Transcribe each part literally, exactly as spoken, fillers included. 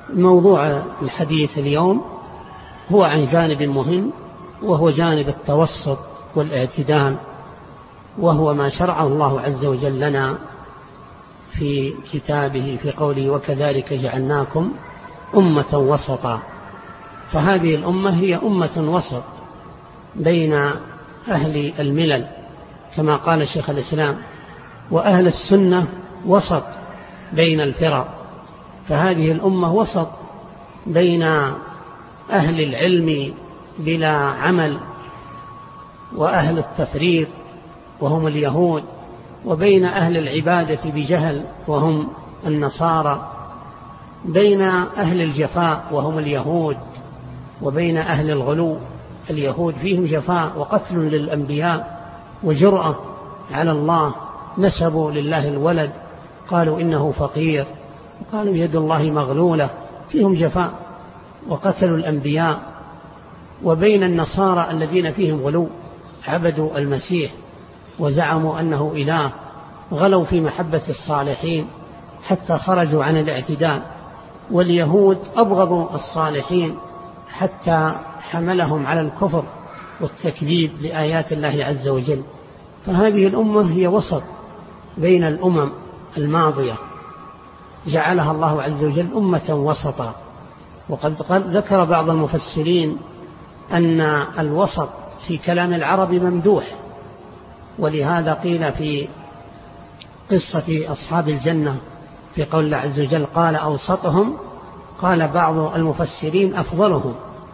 موضوع الحديث اليوم هو عن جانب مهم، وهو جانب التوسط والاعتدال، وهو ما شرعه الله عز وجل لنا في كتابه في قوله وكذلك جعلناكم أمة وسطا. فهذه الأمة هي أمة وسط بين أهل الملل كما قال شيخ الإسلام، وأهل السنة وسط بين الفرق. فهذه الأمة وسط بين أهل العلم بلا عمل وأهل التفريط وهم اليهود، وبين أهل العبادة بجهل وهم النصارى، بين أهل الجفاء وهم اليهود، وبين أهل الغلو. اليهود فيهم جفاء وقتل للأنبياء وجرأة على الله، نسبوا لله الولد، قالوا إنه فقير، وقالوا يد الله مغلولة، فيهم جفاء وقتلوا الأنبياء. وبين النصارى الذين فيهم غلو، عبدوا المسيح وزعموا أنه إله، غلوا في محبة الصالحين حتى خرجوا عن الاعتدال. واليهود أبغضوا الصالحين حتى حملهم على الكفر والتكذيب لآيات الله عز وجل. فهذه الأمة هي وسط بين الأمم الماضية، جعلها الله عز وجل أمة وسطا. وقد ذكر بعض المفسرين أن الوسط في كلام العرب ممدوح، ولهذا قيل في قصة أصحاب الجنة في قول الله عز وجل قال أوسطهم، قال بعض المفسرين أفضلهم،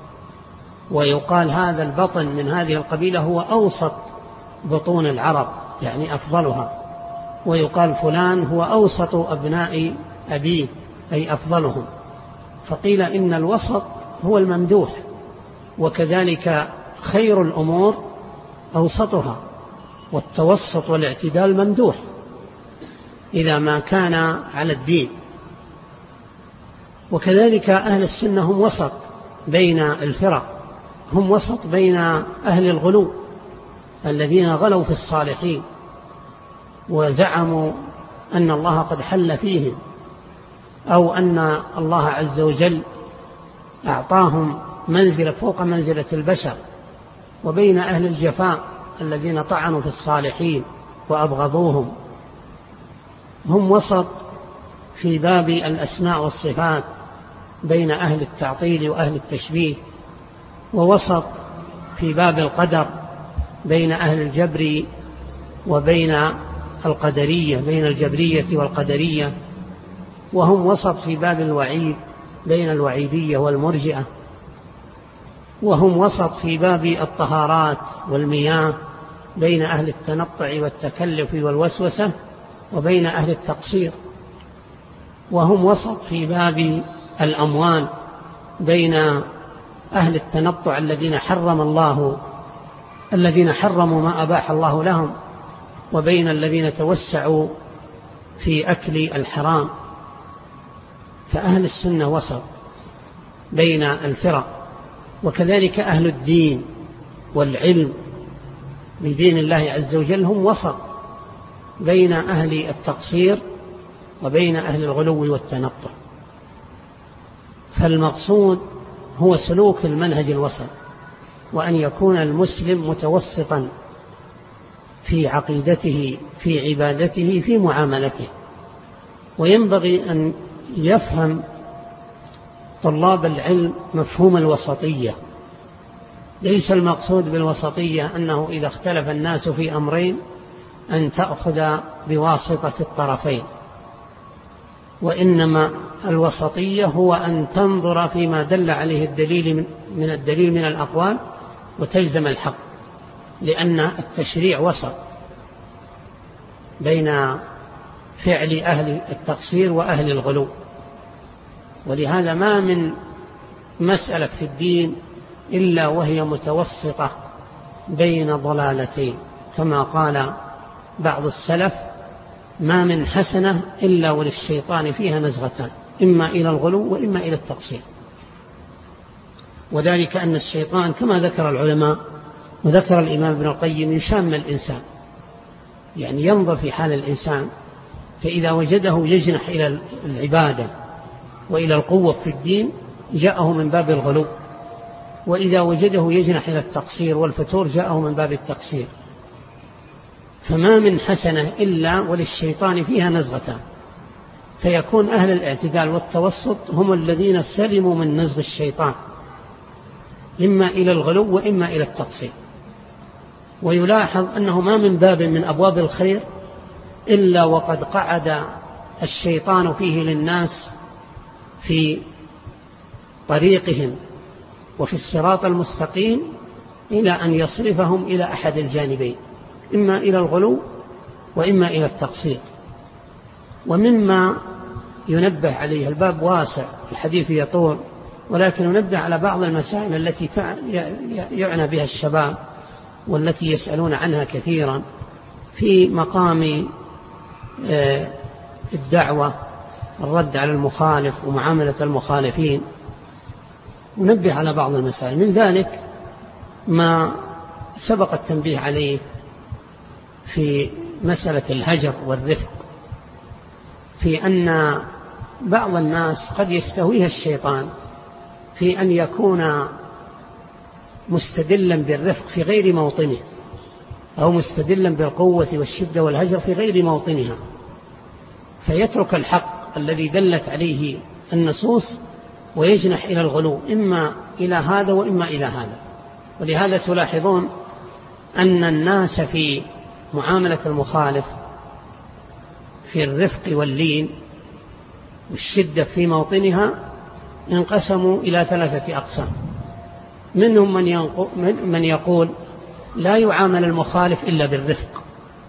ويقال هذا البطن من هذه القبيلة هو أوسط بطون العرب يعني أفضلها، ويقال فلان هو أوسط أبناء أبيه أي أفضلهم. فقيل إن الوسط هو الممدوح، وكذلك خير الأمور أوسطها، والتوسط والاعتدال ممدوح إذا ما كان على الدين. وكذلك أهل السنة هم وسط بين الفرق، هم وسط بين أهل الغلو الذين غلوا في الصالحين وزعموا أن الله قد حل فيهم، أو أن الله عز وجل أعطاهم منزلة فوق منزلة البشر، وبين أهل الجفاء الذين طعنوا في الصالحين وأبغضوهم. هم وسط في باب الأسماء والصفات بين أهل التعطيل وأهل التشبيه، ووسط في باب القدر بين أهل الجبر وبين القدرية، بين الجبرية والقدرية. وهم وسط في باب الوعيد بين الوعيدية والمرجئة. وهم وسط في باب الطهارات والمياه بين أهل التنطع والتكلف والوسوسة وبين أهل التقصير. وهم وسط في باب الأموال بين أهل التنطع الذين حرم الله الذين حرموا ما أباح الله لهم، وبين الذين توسعوا في أكل الحرام. فأهل السنة وسط بين الفرق. وكذلك أهل الدين والعلم بدين الله عز وجل هم وسط بين أهل التقصير وبين أهل الغلو والتنطع. فالمقصود هو سلوك المنهج الوسط، وأن يكون المسلم متوسطا في عقيدته، في عبادته، في معاملته. وينبغي أن يفهم طلاب العلم مفهوم الوسطية. ليس المقصود بالوسطية أنه إذا اختلف الناس في أمرين أن تأخذ بواسطة الطرفين، وإنما الوسطية هو أن تنظر فيما دل عليه الدليل من الدليل من الأقوال وتلزم الحق، لأن التشريع وسط بين فعل أهل التقصير وأهل الغلو. ولهذا ما من مسألة في الدين إلا وهي متوسطة بين ضلالتين، كما قال بعض السلف ما من حسنة إلا وللشيطان فيها نزغتان، إما إلى الغلو وإما إلى التقصير. وذلك أن الشيطان كما ذكر العلماء وذكر الإمام ابن القيم يشام الإنسان، يعني ينظر في حال الإنسان، فإذا وجده يجنح إلى العبادة وإلى القوة في الدين جاءه من باب الغلو، وإذا وجده يجنح إلى التقصير والفتور جاءه من باب التقصير. فما من حسنة إلا وللشيطان فيها نزغتان، فيكون أهل الاعتدال والتوسط هم الذين سلموا من نزغ الشيطان، إما إلى الغلو وإما إلى التقصير. ويلاحظ أنه ما من باب من أبواب الخير إلا وقد قعد الشيطان فيه للناس في طريقهم وفي الصراط المستقيم إلى أن يصرفهم إلى أحد الجانبين، إما إلى الغلو وإما إلى التقصير. ومما ينبه عليه، الباب واسع الحديث يطول، ولكن ينبه على بعض المسائل التي يعنى بها الشباب والتي يسألون عنها كثيرا في مقام الدعوة، الرد على المخالف ومعاملة المخالفين. ننبه على بعض المسائل، من ذلك ما سبق التنبيه عليه في مسألة الهجر والرفق، في أن بعض الناس قد يستهويها الشيطان في أن يكون مستدلا بالرفق في غير موطنه، أو مستدلا بالقوة والشدة والهجر في غير موطنها، فيترك الحق الذي دلت عليه النصوص ويجنح إلى الغلو، إما إلى هذا وإما إلى هذا. ولهذا تلاحظون أن الناس في معاملة المخالف في الرفق واللين والشدة في موطنها انقسموا إلى ثلاثة أقسام. منهم من, من يقول لا يعامل المخالف إلا بالرفق،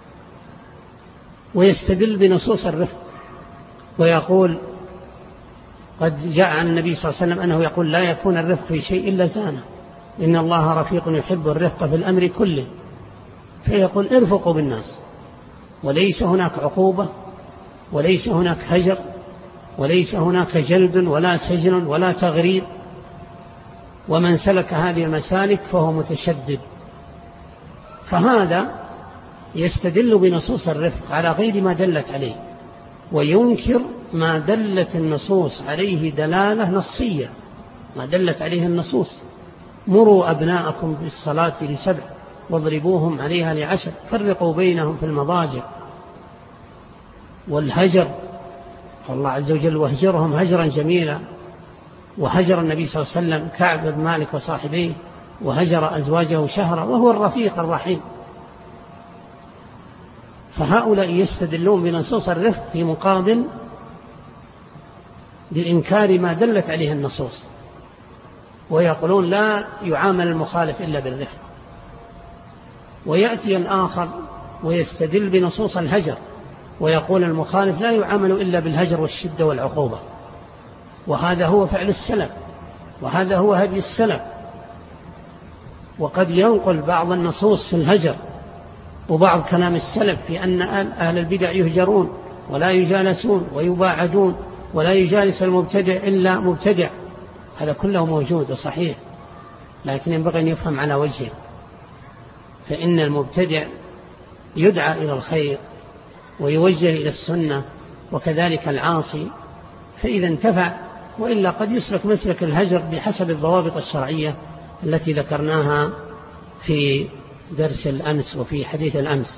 ويستدل بنصوص الرفق، ويقول قد جاء عن النبي صلى الله عليه وسلم أنه يقول لا يكون الرفق في شيء إلا زانه، إن الله رفيق يحب الرفق في الأمر كله، فيقول ارفقوا بالناس، وليس هناك عقوبة وليس هناك هجر وليس هناك جلد ولا سجن ولا تغريب، ومن سلك هذه المسالك فهو متشدد. فهذا يستدل بنصوص الرفق على غير ما دلت عليه، وينكر ما دلت النصوص عليه دلالة نصية، ما دلت عليه النصوص. مروا أبناءكم بالصلاة لسبع واضربوهم عليها لعشر فرقوا بينهم في المضاجع. والهجر الله عز وجل واهجرهم هجرا جميلا، وهجر النبي صلى الله عليه وسلم كعب بن مالك وصاحبيه، وهجر أزواجه شهرا، وهو الرفيق الرحيم. فهؤلاء يستدلون بنصوص الرفق في مقابل بإنكار ما دلت عليه النصوص، ويقولون لا يعامل المخالف إلا بالرفق. ويأتي الآخر ويستدل بنصوص الهجر ويقول المخالف لا يعامل إلا بالهجر والشدة والعقوبة، وهذا هو فعل السلف، وهذا هو هدي السلف. وقد ينقل بعض النصوص في الهجر وبعض كلام السلف في أن أهل البدع يهجرون ولا يجالسون ويباعدون، ولا يجالس المبتدع إلا مبتدع. هذا كله موجود وصحيح، لكن ينبغي أن يفهم على وجهه، فإن المبتدع يدعى إلى الخير ويوجه إلى السنة، وكذلك العاصي، فإذا انتفع، وإلا قد يسلك مسلك الهجر بحسب الضوابط الشرعية التي ذكرناها في درس الأمس وفي حديث الأمس.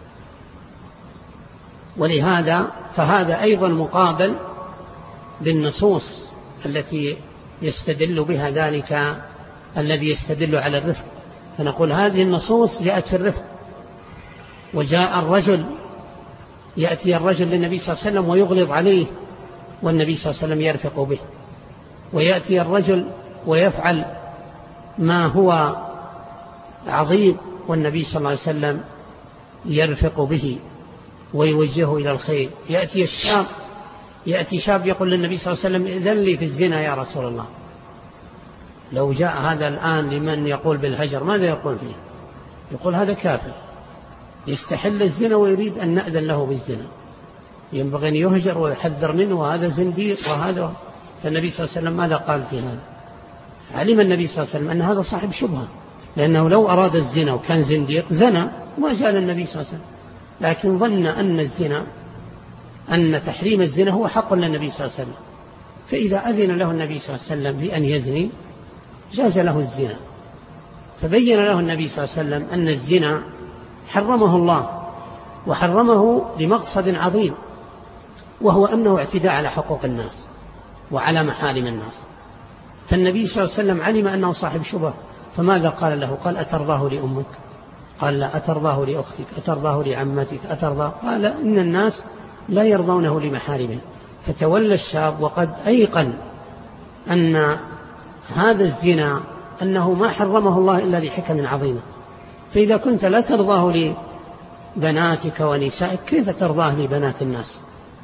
ولهذا فهذا أيضا مقابل بالنصوص التي يستدل بها ذلك الذي يستدل على الرفق. فنقول هذه النصوص جاءت في الرفق، وجاء الرجل يأتي الرجل للنبي صلى الله عليه وسلم ويغلظ عليه والنبي صلى الله عليه وسلم يرفق به، ويأتي الرجل ويفعل ما هو عظيم والنبي صلى الله عليه وسلم يرفق به ويوجهه إلى الخير. يأتي الشاب يأتي شاب يقول للنبي صلى الله عليه وسلم إذن لي في الزنا يا رسول الله. لو جاء هذا الآن لمن يقول بالهجر ماذا يقول فيه؟ يقول هذا كافر يستحل الزنا ويريد أن نأذن له بالزنا، ينبغي أن يهجر ويحذر منه، وهذا زنديق وهذا. فالنبي صلى الله عليه وسلم ماذا قال في هذا؟ علم النبي صلى الله عليه وسلم أن هذا صاحب شبهة، لأنه لو أراد الزنا وكان زنديق زنا وما جاء النبي صلى الله عليه وسلم، لكن ظن أن الزنا أن تحريم الزنا هو حق للنبي صلى الله عليه وسلم، فإذا أذن له النبي صلى الله عليه وسلم بأن يزني جاز له الزنا. فبين له النبي صلى الله عليه وسلم أن الزنا حرمه الله، وحرمه لمقصد عظيم، وهو أنه اعتداء على حقوق الناس وعلى محارم الناس. فالنبي صلى الله عليه وسلم علم أنه صاحب شبهة، فماذا قال له؟ قال أترضاه لأمك؟ قال لا. أترضاه لأختك؟ أترضاه لعمتك؟ أترضاه؟ قال إن الناس لا يرضونه لمحارمه. فتولى الشاب وقد أيقن أن هذا الزنا أنه ما حرمه الله إلا لحكم عظيمة. فإذا كنت لا ترضاه لبناتك ونسائك كيف ترضاه لبنات الناس؟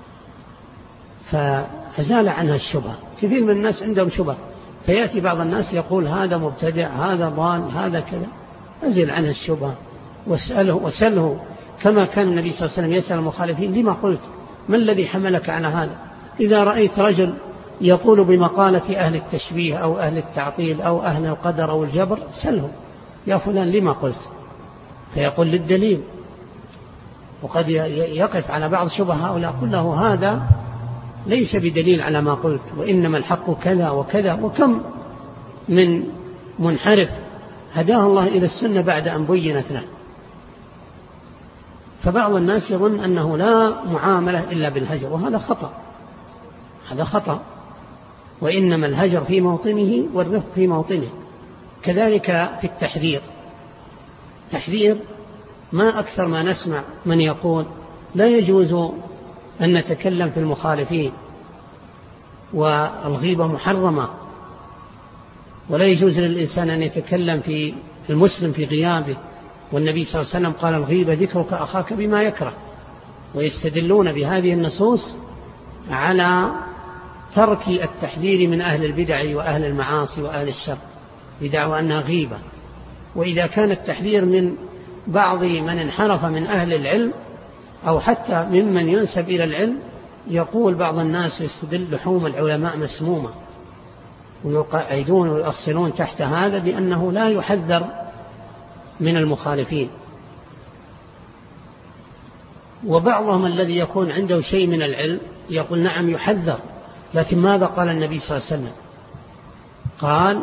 فأزال عنها الشبهة. كثير من الناس عندهم شبهة، فيأتي بعض الناس يقول هذا مبتدع، هذا ضال، هذا كذا. أزل عنها الشبهة واسأله, واسأله كما كان النبي صلى الله عليه وسلم يسأل المخالفين لما قلت؟ ما الذي حملك على هذا؟ إذا رأيت رجل يقول بمقالة أهل التشبيه أو أهل التعطيل أو أهل القدر أو الجبر سله يا فلان لما قلت؟ فيقول للدليل. وقد يقف على بعض شبه هؤلاء قل له هذا ليس بدليل على ما قلت، وإنما الحق كذا وكذا. وكم من منحرف هداه الله إلى السنة بعد أن بينت له. فبعض الناس يظن أنه لا معاملة إلا بالهجر، وهذا خطأ، هذا خطأ. وإنما الهجر في موطنه والرفق في موطنه. كذلك في التحذير، تحذير ما أكثر ما نسمع من يقول لا يجوز أن نتكلم في المخالفين، والغيبة محرمة، ولا يجوز للإنسان أن يتكلم في المسلم في غيابه، والنبي صلى الله عليه وسلم قال الغيبة ذكرك أخاك بما يكره. ويستدلون بهذه النصوص على ترك التحذير من أهل البدع وأهل المعاصي وأهل الشر بدعوى أنها غيبة. وإذا كان التحذير من بعض من انحرف من أهل العلم أو حتى ممن ينسب إلى العلم، يقول بعض الناس يستدل لحوم العلماء مسمومة، ويقعدون ويؤصلون تحت هذا بأنه لا يحذر من المخالفين. وبعضهم الذي يكون عنده شيء من العلم يقول نعم يحذر، لكن ماذا قال النبي صلى الله عليه وسلم؟ قال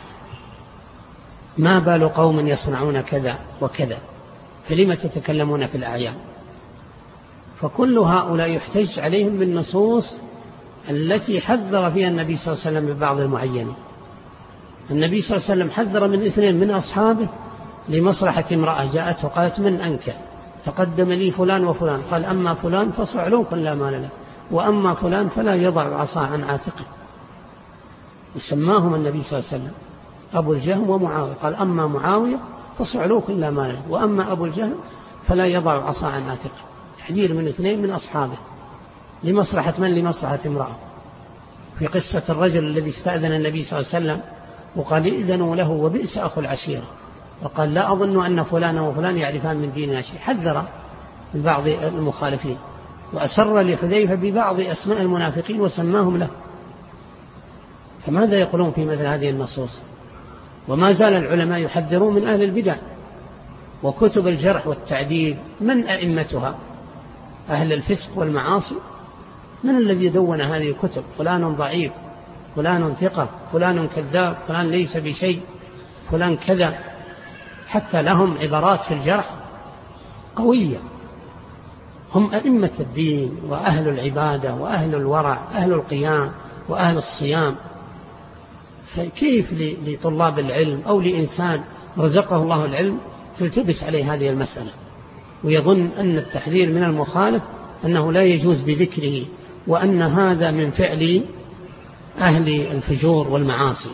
ما بال قوم يصنعون كذا وكذا فلما تتكلمون في الأعيان؟ فكل هؤلاء يحتج عليهم بالنصوص التي حذر فيها النبي صلى الله عليه وسلم ببعض المعينين. النبي صلى الله عليه وسلم حذر من اثنين من أصحابه لمصلحة امرأة جاءته وقالت من أنك؟ تقدم لي فلان وفلان، قال أما فلان فصعلوك لا مال له، وأما فلان فلا يضع عصا عن عاتقه. وسماهم النبي صلى الله عليه وسلم أبو الجهم ومعاوية، قال أما معاوية فصعلوك لا مال له، وأما أبو الجهم فلا يضع عصا عن عاتقه. تحذير من اثنين من أصحابه لمصلحة من؟ لمصلحة امرأة. في قصة الرجل الذي استأذن النبي صلى الله عليه وسلم وقال إذنوا له وبئس أخو العشيرة، وقال لا أظن أن فلان وفلان يعرفان من ديننا شيء، حذر من بعض المخالفين، وأسر لحذيفة ببعض أسماء المنافقين وسماهم له. فماذا يقولون في مثل هذه النصوص؟ وما زال العلماء يحذرون من أهل البدع. وكتب الجرح والتعديل من أئمتها؟ أهل الفسق والمعاصي. من الذي دون هذه الكتب؟ فلان ضعيف، فلان ثقة، فلان كذاب، فلان ليس بشيء، فلان كذا. حتى لهم عبارات في الجرح قوية. هم أئمة الدين وأهل العبادة وأهل الورع، أهل القيام وأهل الصيام. فكيف لطلاب العلم أو لإنسان رزقه الله العلم تلتبس عليه هذه المسألة ويظن أن التحذير من المخالف أنه لا يجوز بذكره، وأن هذا من فعل أهل الفجور والمعاصي.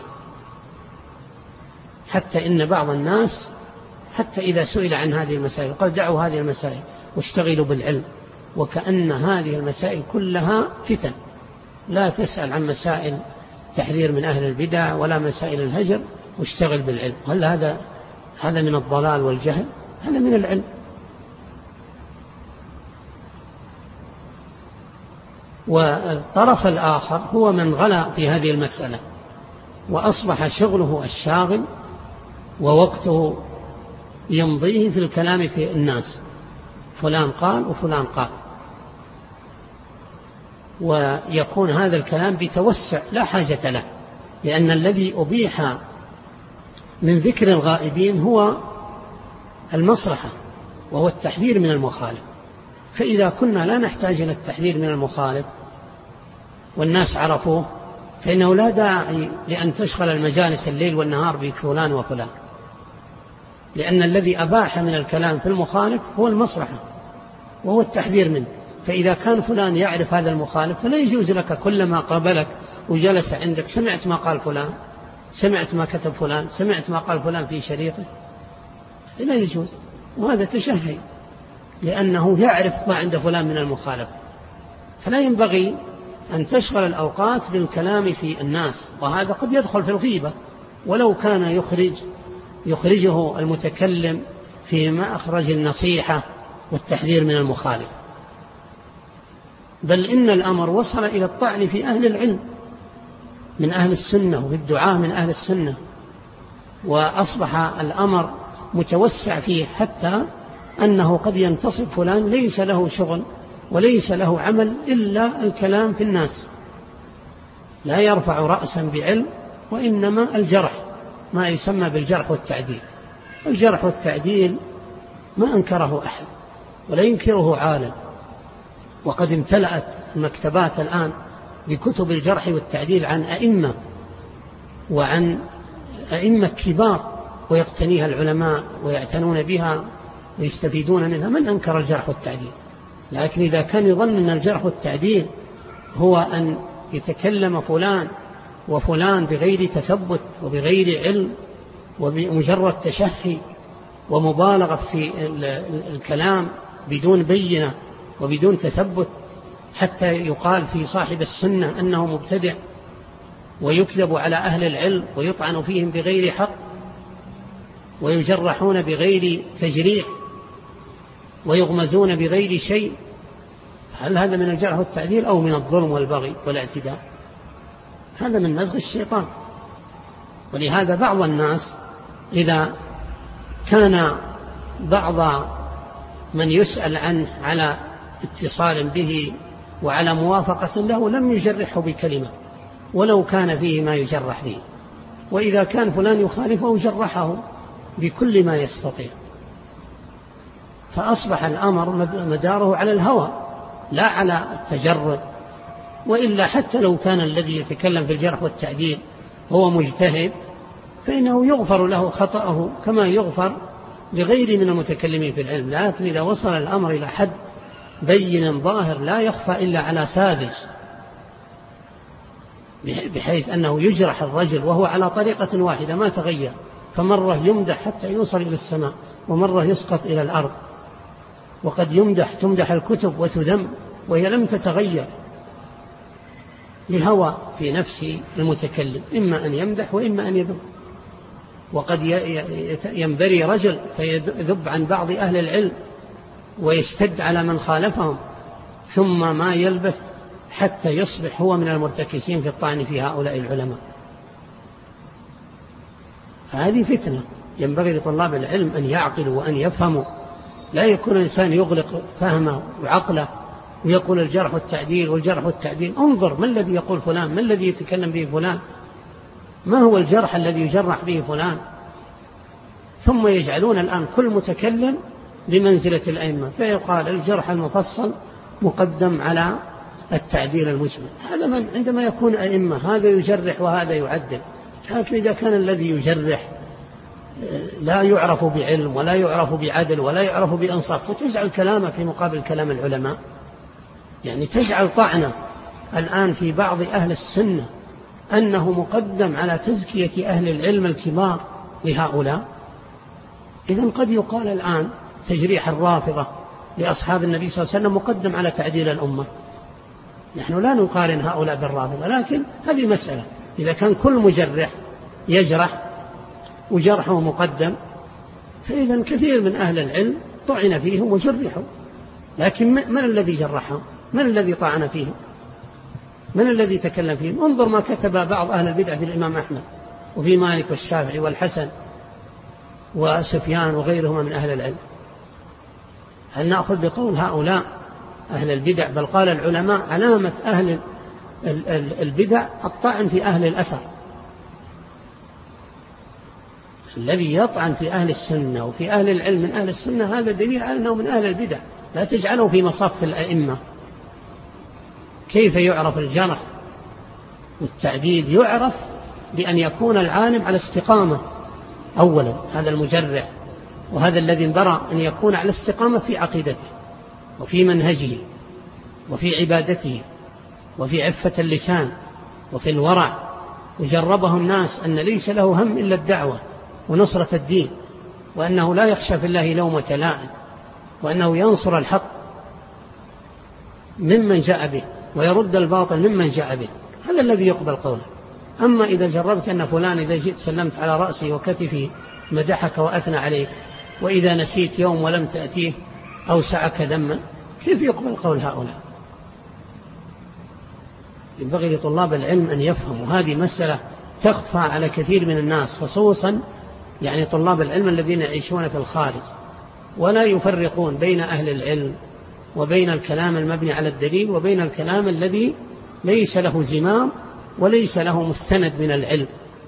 حتى إن بعض الناس حتى إذا سئل عن هذه المسائل قال دعوا هذه المسائل واشتغلوا بالعلم، وكأن هذه المسائل كلها فتن. لا تسأل عن مسائل تحذير من أهل البدع ولا مسائل الهجر، واشتغل بالعلم. هل هذا هذا من الضلال والجهل؟ هذا من العلم. والطرف الآخر هو من غلا في هذه المسألة وأصبح شغله الشاغل ووقته يمضيه في الكلام في الناس، فلان قال وفلان قال. ويكون هذا الكلام بتوسع لا حاجة له، لأن الذي أبيح من ذكر الغائبين هو المصلحة وهو التحذير من المخالف. فإذا كنا لا نحتاج إلى التحذير من المخالف والناس عرفوه فإنه لا داعي لأن تشغل المجالس الليل والنهار بفلان وفلان، لأن الذي أباح من الكلام في المخالف هو المصلحة وهو التحذير منه. فإذا كان فلان يعرف هذا المخالف فلا يجوز لك كلما قابلك وجلس عندك سمعت ما قال فلان، سمعت ما كتب فلان، سمعت ما قال فلان في شريطه، لا يجوز. وهذا تشهي لأنه يعرف ما عند فلان من المخالف. فلا ينبغي أن تشغل الأوقات بالكلام في الناس، وهذا قد يدخل في الغيبة ولو كان يخرج يخرجه المتكلم في مأخرج النصيحة والتحذير من المخالف. بل إن الأمر وصل إلى الطعن في أهل العلم من أهل السنة وبالدعاء من أهل السنة، وأصبح الأمر متوسع فيه حتى أنه قد ينتصب فلان ليس له شغل وليس له عمل إلا الكلام في الناس، لا يرفع رأسا بعلم، وإنما الجرح، ما يسمى بالجرح والتعديل. الجرح والتعديل ما أنكره أحد ولا ينكره عالم، وقد امتلأت المكتبات الآن بكتب الجرح والتعديل عن أئمة وعن أئمة كبار، ويقتنيها العلماء ويعتنون بها ويستفيدون منها. من أنكر الجرح والتعديل؟ لكن إذا كان يظن أن الجرح والتعديل هو أن يتكلم فلان وفلان بغير تثبت وبغير علم وبمجرد تشهي ومبالغة في الكلام بدون بينة وبدون تثبت، حتى يقال في صاحب السنة أنه مبتدع ويكذب على أهل العلم ويطعن فيهم بغير حق ويجرحون بغير تجريح ويغمزون بغير شيء، هل هذا من الجرح والتعديل أو من الظلم والبغي والاعتداء؟ هذا من نزغ الشيطان. ولهذا بعض الناس إذا كان بعض من يسأل عنه على اتصال به وعلى موافقة له لم يجرحه بكلمة ولو كان فيه ما يجرح به، وإذا كان فلان يخالفه جرحه بكل ما يستطيع. فأصبح الأمر مداره على الهوى لا على التجرد. وإلا حتى لو كان الذي يتكلم في الجرح والتعديل هو مجتهد فإنه يغفر له خطأه كما يغفر لغير من المتكلمين في العلم. لكن إذا وصل الأمر إلى حد بين ظاهر لا يخفى إلا على ساذج، بحيث أنه يجرح الرجل وهو على طريقة واحدة ما تغير، فمرة يمدح حتى يوصل إلى السماء ومرة يسقط إلى الأرض، وقد يمدح تمدح الكتب وتذم وهي لم تتغير لهوى في نفس المتكلم، إما أن يمدح وإما أن يذم. وقد ينبري رجل فيذب عن بعض أهل العلم ويشتد على من خالفهم، ثم ما يلبث حتى يصبح هو من المرتكسين في الطعن في هؤلاء العلماء. فهذه فتنة ينبغي لطلاب العلم أن يعقلوا وأن يفهموا. لا يكون الإنسان يغلق فهمه وعقله ويقول الجرح والتعديل والجرح والتعديل. انظر ما الذي يقول فلان، ما الذي يتكلم به فلان، ما هو الجرح الذي يجرح به فلان. ثم يجعلون الآن كل متكلم بمنزلة الأئمة، فيقال الجرح المفصل مقدم على التعديل المجمل. هذا من عندما يكون أئمة هذا يجرح وهذا يعدل. لكن إذا كان الذي يجرح لا يعرف بعلم ولا يعرف بعدل ولا يعرف بإنصاف، وتجعل كلامه في مقابل كلام العلماء، يعني تجعل طعنه الآن في بعض أهل السنة أنه مقدم على تزكية أهل العلم الكبار لهؤلاء. إذن قد يقال الآن تجريح الرافضة لأصحاب النبي صلى الله عليه وسلم مقدم على تعديل الأمة. نحن لا نقارن هؤلاء بالرافضة، لكن هذه مسألة. إذا كان كل مجرح يجرح وجرحه مقدم، فإذا كثير من أهل العلم طعن فيهم وجرحوا، لكن من الذي جرحهم؟ من الذي طعن فيهم؟ من الذي تكلم فيهم؟ انظر ما كتب بعض أهل البدع في الإمام أحمد وفي مالك والشافعي والحسن وسفيان وغيرهما من أهل العلم. هل نأخذ بقول هؤلاء أهل البدع، بل قال العلماء علامة أهل البدع الطعن في أهل الأثر. الذي يطعن في أهل السنة وفي أهل العلم من أهل السنة هذا دليل على أنه من أهل البدع، لا تجعله في مصف الأئمة. كيف يعرف الجرح والتعديل؟ يعرف بأن يكون العالم على استقامة أولا، هذا المجرح، وهذا الذي انبرأ أن يكون على استقامة في عقيدته وفي منهجه وفي عبادته وفي عفة اللسان وفي الورع، وجربه الناس أن ليس له هم إلا الدعوة ونصرة الدين، وأنه لا يخشى في الله لومة لائم، وأنه ينصر الحق ممن جاء به ويرد الباطل ممن جاء به، هذا الذي يقبل قوله. أما إذا جربت أن فلان إذا جئت سلمت على رأسه وكتفه مدحك وأثنى عليك، وإذا نسيت يوم ولم تأتيه أوسعك ذما، كيف يقبل قول هؤلاء؟ ينبغي لطلاب العلم أن يفهموا هذه مسألة تخفى على كثير من الناس، خصوصا يعني طلاب العلم الذين يعيشون في الخارج، ولا يفرقون بين أهل العلم وبين الكلام المبني على الدليل وبين الكلام الذي ليس له زمام وليس له مستند من العلم.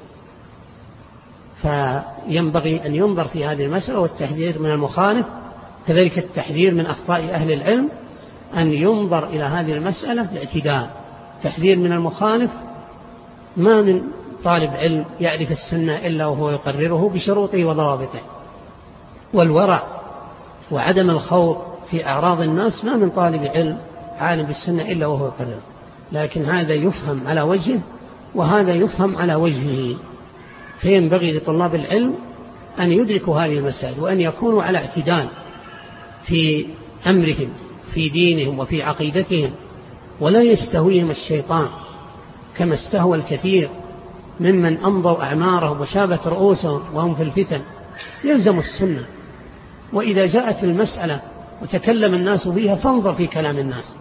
فينبغي أن ينظر في هذه المسألة، والتحذير من المخالف، كذلك التحذير من أخطاء أهل العلم، أن ينظر إلى هذه المسألة باعتدال. تحذير من المخالف، ما من طالب علم يعرف السنة إلا وهو يقرره بشروطه وضوابطه، والورع وعدم الخوض في أعراض الناس، ما من طالب علم عالم بالسنة إلا وهو يقرره، لكن هذا يفهم على وجهه وهذا يفهم على وجهه. فينبغي لطلاب العلم أن يدركوا هذه المسائل، وأن يكونوا على اعتدال في أمرهم في دينهم وفي عقيدتهم، ولا يستهويهم الشيطان كما استهوى الكثير ممن أمضوا أعمارهم وشابت رؤوسهم وهم في الفتن. يلزم السنة، وإذا جاءت المسألة وتكلم الناس بها فانظر في كلام الناس،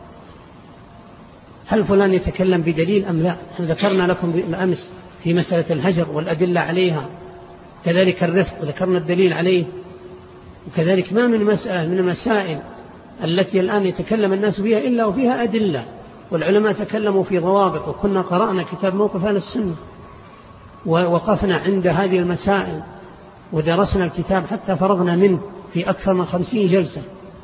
هل فلان يتكلم بدليل أم لا؟ ذكرنا لكم بالأمس في مسألة الهجر والأدلة عليها، كذلك الرفق وذكرنا الدليل عليه، وكذلك ما من مسألة من المسائل التي الآن يتكلم الناس بها إلا وفيها أدلة، والعلماء تكلموا في ضوابط، وكنا قرأنا كتاب موقف أهل السنة ووقفنا عند هذه المسائل ودرسنا الكتاب حتى فرغنا منه في أكثر من خمسين جلسة.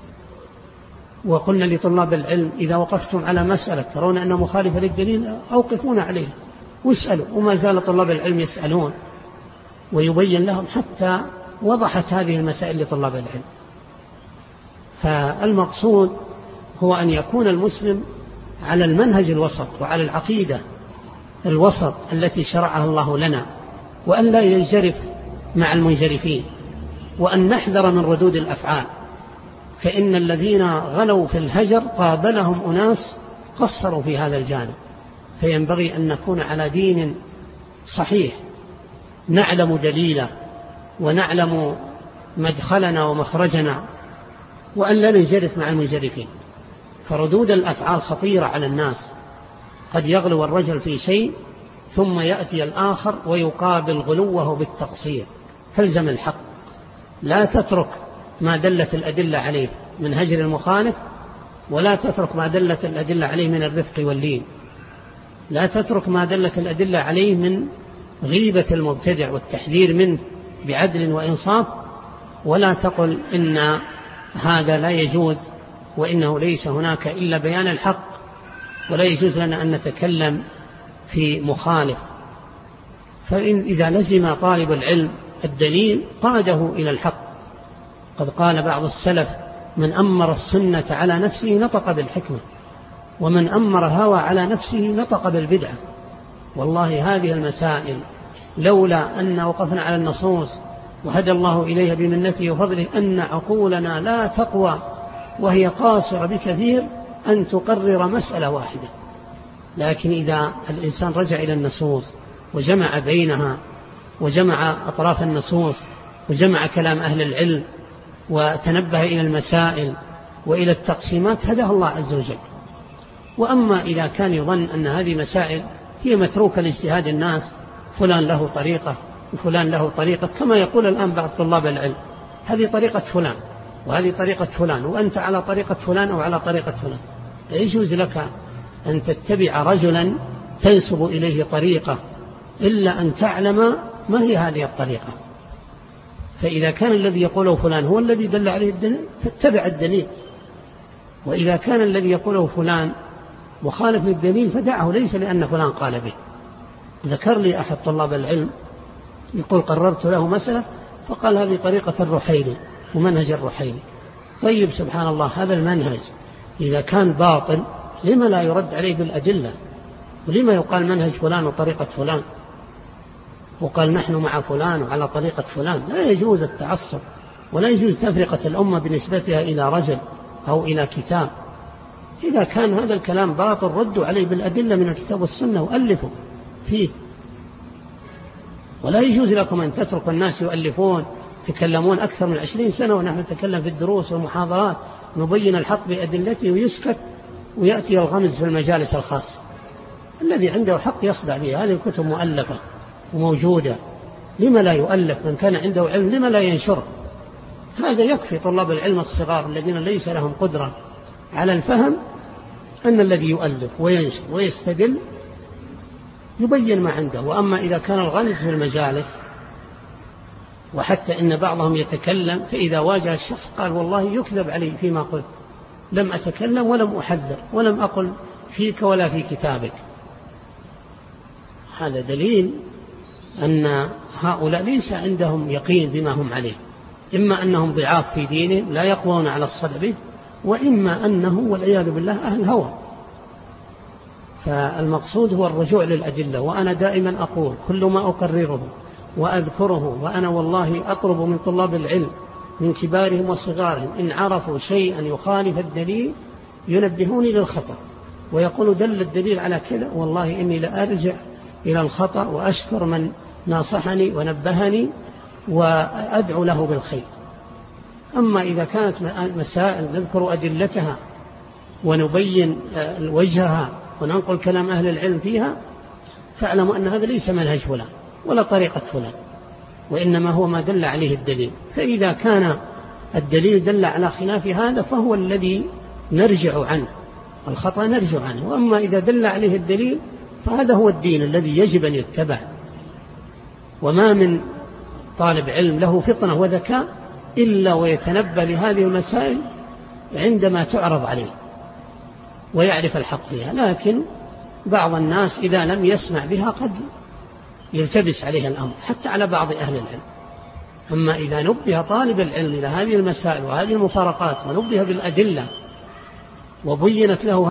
وقلنا لطلاب العلم إذا وقفتم على مسألة ترون أنها مخالفة للدليل أوقفون عليها واسألوا، وما زال طلاب العلم يسألون ويبين لهم حتى وضحت هذه المسائل لطلاب العلم. فالمقصود هو أن يكون المسلم على المنهج الوسط وعلى العقيدة الوسط التي شرعها الله لنا، وأن لا ينجرف مع المنجرفين، وأن نحذر من ردود الأفعال، فإن الذين غلوا في الهجر قابلهم أناس قصروا في هذا الجانب. فينبغي أن نكون على دين صحيح، نعلم دليلا ونعلم مدخلنا ومخرجنا، وأن لا ننجرف مع المنجرفين. فردود الأفعال خطيرة على الناس، قد يغلو الرجل في شيء ثم يأتي الآخر ويقابل غلوه بالتقصير. فالزم الحق، لا تترك ما دلت الأدلة عليه من هجر المخالف، ولا تترك ما دلت الأدلة عليه من الرفق واللين، لا تترك ما دلت الأدلة عليه من غيبة المبتدع والتحذير منه بعدل وإنصاف، ولا تقل إن هذا لا يجوز وإنه ليس هناك إلا بيان الحق، ولا يجوز لنا أن نتكلم في مخالف. فإن إذا لزم طالب العلم الدليل قاده إلى الحق. قد قال بعض السلف: من أمر السنة على نفسه نطق بالحكمة، ومن أمر الهوى على نفسه نطق بالبدعة. والله هذه المسائل لولا أن وقفنا على النصوص وهدى الله إليها بمنته وفضله أن عقولنا لا تقوى وهي قاصرة بكثير أن تقرر مسألة واحدة. لكن إذا الإنسان رجع إلى النصوص وجمع بينها وجمع أطراف النصوص وجمع كلام أهل العلم وتنبه إلى المسائل وإلى التقسيمات هداه الله عز وجل. وأما إذا كان يظن أن هذه مسائل هي متروكة لاجتهاد الناس، فلان له طريقة وفلان له طريقة، كما يقول الآن بعض طلاب العلم: هذه طريقة فلان وهذه طريقة فلان وأنت على طريقة فلان أو على طريقة فلان، لا يجوز لك أن تتبع رجلا تنسب إليه طريقة إلا أن تعلم ما هي هذه الطريقة. فإذا كان الذي يقوله فلان هو الذي دل عليه الدليل فاتبع الدليل، وإذا كان الذي يقوله فلان مخالف للدليل فدعه، ليس لأن فلان قال به. ذكر لي أحد طلاب العلم يقول قررت له مسألة فقال هذه طريقة الرحيلي ومنهج الرحيلي. طيب سبحان الله، هذا المنهج إذا كان باطل لما لا يرد عليه بالأدلة؟ ولما يقال منهج فلان وطريقة فلان وقال نحن مع فلان وعلى طريقة فلان؟ لا يجوز التعصب، ولا يجوز تفرقة الأمة بنسبتها إلى رجل أو إلى كتاب. إذا كان هذا الكلام باطل ردوا عليه بالأدلة من الكتاب والسنة وألفوا فيه. ولا يجوز لكم أن تتركوا الناس يؤلفون يتكلمون أكثر من عشرين سنة ونحن نتكلم في الدروس والمحاضرات نبين الحق بأدلته ويسكت ويأتي الغمز في المجالس الخاصة. الذي عنده حق يصدع به. هذه الكتب مؤلفة وموجودة، لما لا يؤلف؟ من كان عنده علم لما لا ينشره؟ هذا يكفي طلاب العلم الصغار الذين ليس لهم قدرة على الفهم أن الذي يؤلف وينشر ويستدل يبين ما عنده. وأما إذا كان الغمز في المجالس، وحتى إن بعضهم يتكلم فإذا واجه الشخص قال والله يكذب علي فيما قلت، لم أتكلم ولم أحذر ولم أقل فيك ولا في كتابك. هذا دليل أن هؤلاء ليس عندهم يقين بما هم عليه، إما أنهم ضعاف في دينهم لا يقوون على الصدع به، وإما أنه والعياذ بالله أهل هوى. فالمقصود هو الرجوع للأدلة. وأنا دائما أقول كل ما أقرره وأذكره، وأنا والله أطلب من طلاب العلم من كبارهم وصغارهم إن عرفوا شيئا يخالف الدليل ينبهوني للخطأ ويقولوا دل الدليل على كذا، والله إني لأرجع إلى الخطأ وأشكر من ناصحني ونبهني وأدعو له بالخير. أما إذا كانت مسائل نذكر أدلتها ونبين وجهها وننقل كلام أهل العلم فيها، فاعلموا أن هذا ليس منهج فلان ولا طريقة فلان، وإنما هو ما دل عليه الدليل. فإذا كان الدليل دل على خلاف هذا فهو الذي نرجع عنه، الخطأ نرجع عنه. وأما إذا دل عليه الدليل فهذا هو الدين الذي يجب أن يتبع. وما من طالب علم له فطنة وذكاء إلا ويتنبه لهذه المسائل عندما تعرض عليه ويعرف الحق فيها. لكن بعض الناس إذا لم يسمع بها قد يلتبس عليه الأمر حتى على بعض أهل العلم. أما إذا نبه طالب العلم إلى هذه المسائل وهذه المفارقات ونبه بالأدلة وبينت له